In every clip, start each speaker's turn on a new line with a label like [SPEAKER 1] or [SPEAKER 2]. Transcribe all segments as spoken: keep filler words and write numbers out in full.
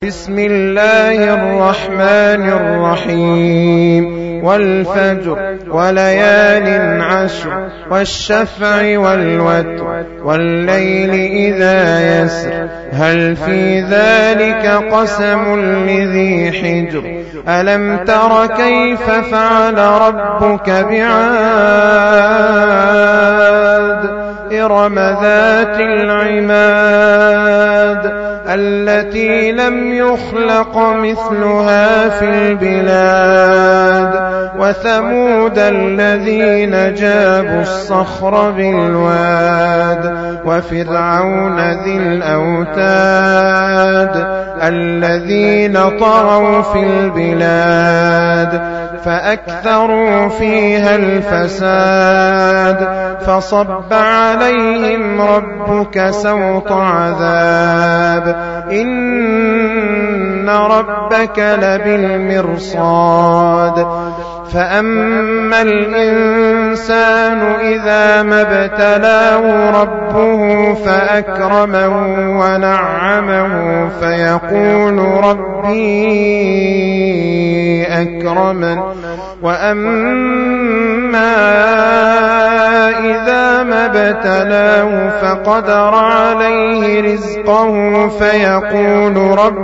[SPEAKER 1] بسم الله الرحمن الرحيم والفجر وليال عشر والشفع والوتر والليل إذا يسر هل في ذلك قسم لذي حجر ألم تر كيف فعل ربك بعاد إرم ذات العماد التي لم يخلق مثلها في البلاد وثمود الذين جابوا الصخر بالواد وفرعون ذي الأوتاد الذين طغوا في البلاد فأكثروا فيها الفساد فصب عليهم ربك سوط عذاب إن ربك لبالمرصاد فأما الإنسان إذا ما ابتلاه ربه فأكرمه ونعمه فيقول ربي أكرمن وأما إذا ما ابتلاه فقدر عليه رزقه فيقول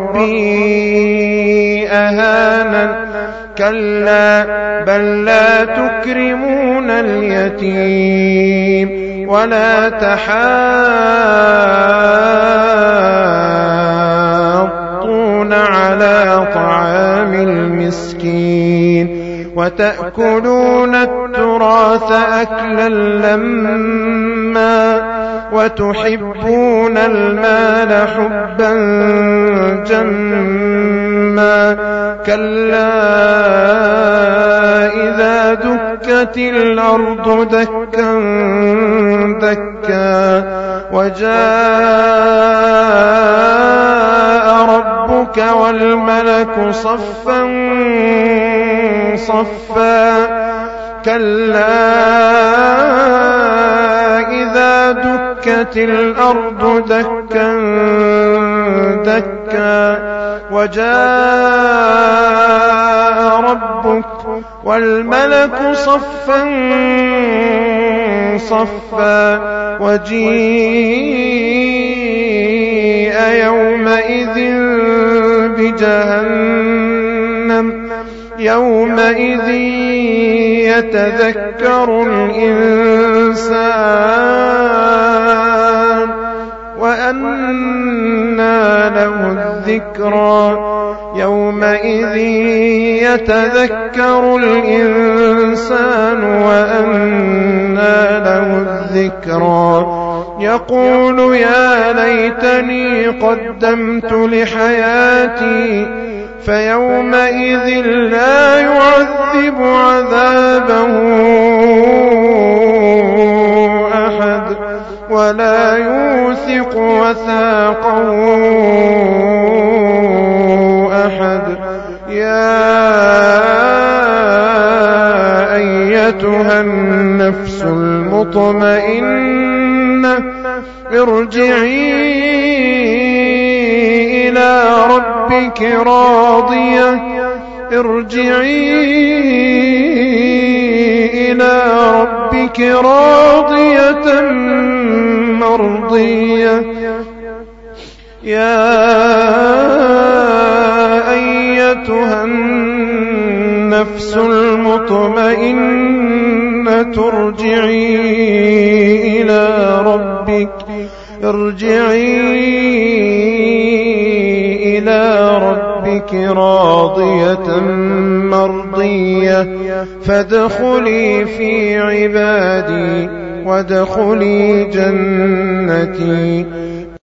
[SPEAKER 1] ربي أهانن كلا بل لا تكرمون اليتيم ولا تحاضون على طعام المسكين وتأكلون التراث أكلا لما وتحبون المال حبا جما كلا إذا دكت الأرض دكا دكا وجاء ربك والملك صفا صفا كلا إذا دكت الأرض دكا دكا وجاء ربك والملك صفا صفا وجيء يومئذ بجهنم يومئذ يتذكر الإنسان وأنى له الذكرى يومئذ يتذكر الإنسان وأنى له الذكرى يقول يا ليتني قدمت لحياتي فيومئذ لا يعذب عذابه أحد ولا يوثق وثاقه أحد يا أيتها النفس المطمئنة ارجعي إلى ربك راضية ارجعي إلى ربك راضية مرضية يا أيتها النفس المطمئنة ارجعي إلى ربك ارجعي إلى ربك راضية مرضية فادخلي في عبادي وادخلي جنتي